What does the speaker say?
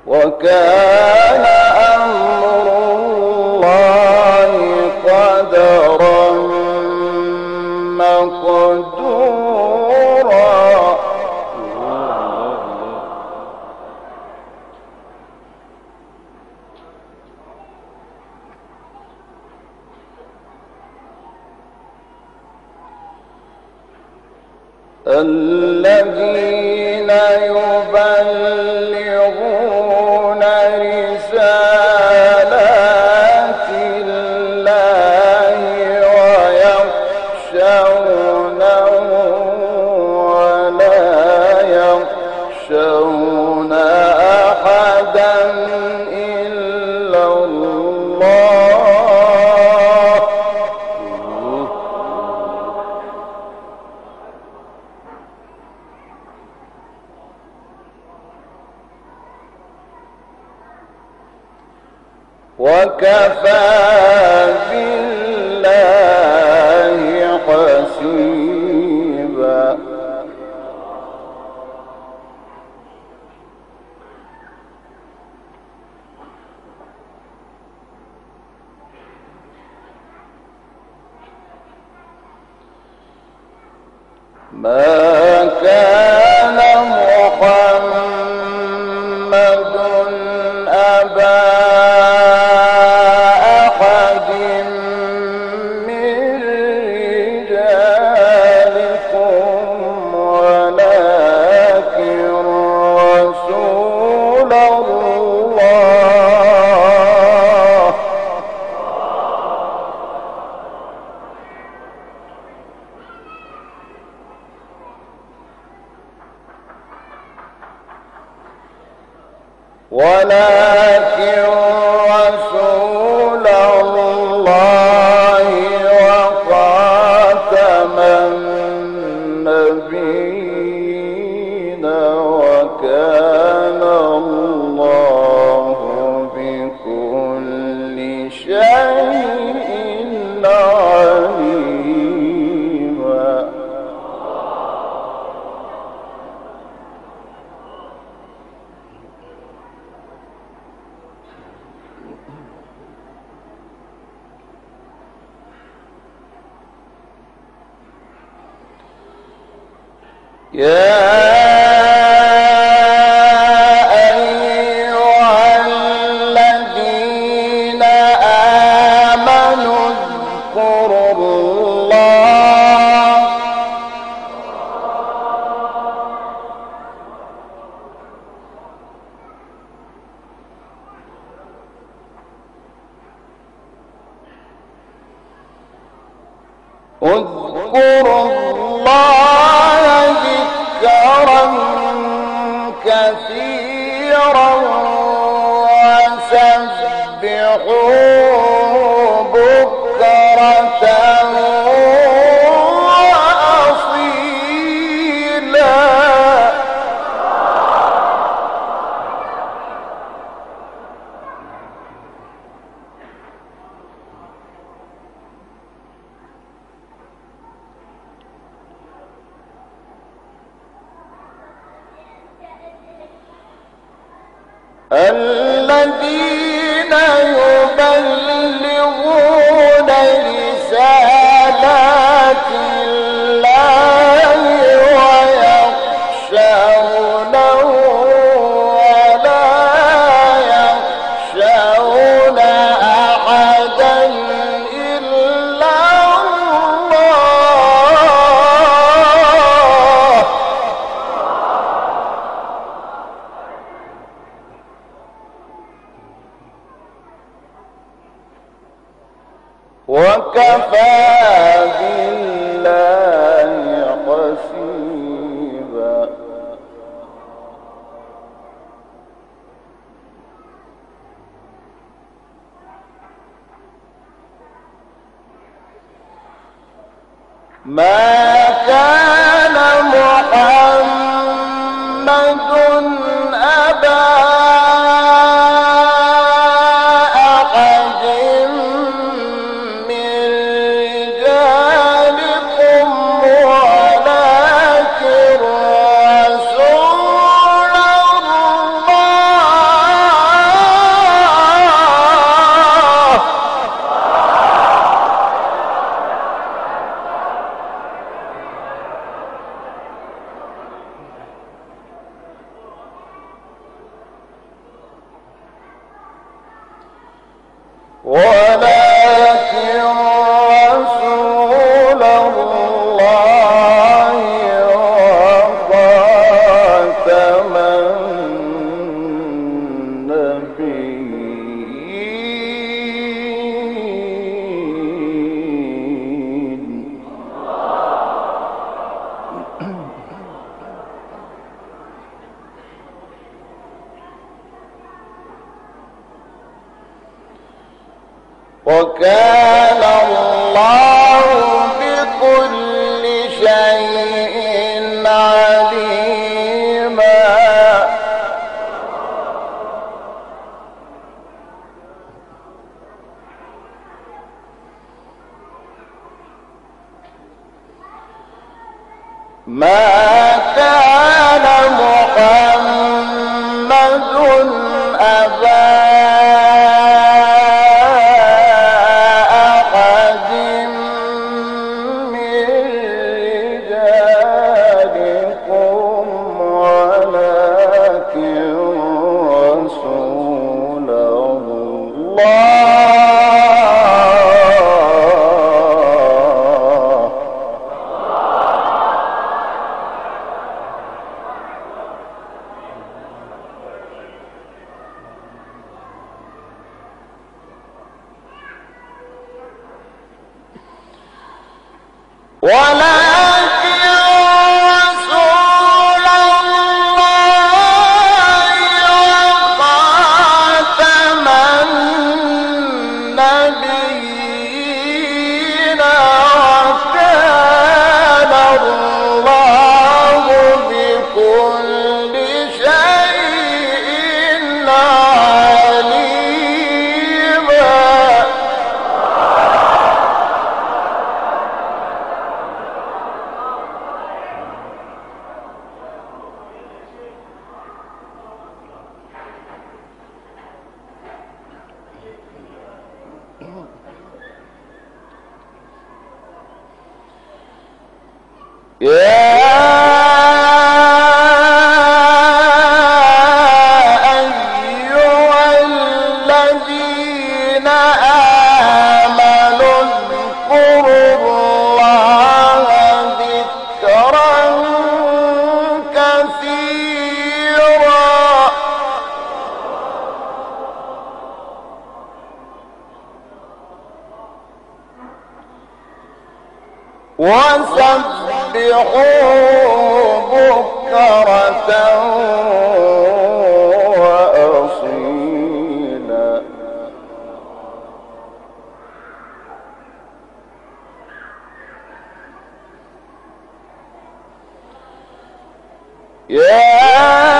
وكان أمر الله قدرا مقدورا. الذين يبلغون رسالات الله ويخشونه ولا يخشون أحدا إلا الله. وكفى بالله حسيبا. ما كان محمد أبا أحد من رجالكم ولكن رسول الله وخاتم النبيين وكان الله بكل شيء عليما. يا أيها الذين آمنوا اذكروا الله ذكرا كثيرا وسبحوه بكرة وأصيلا. الذين يبلغون رسالات الله ويخشونه ولا يخشون أحدا إلا الله. وكفى بالله حسيبا. ما كان محمد أبا وكان الله بكل شيء عليما. ما كان محمد أبا أحد من رجالكم ولكن رسول الله وخاتم النبيين وكان الله بكل شيء عليما. يا أيها الذين آمنوا اذكروا الله ذكرا كثيرا وسبحوه بكرة وأصيلا. يا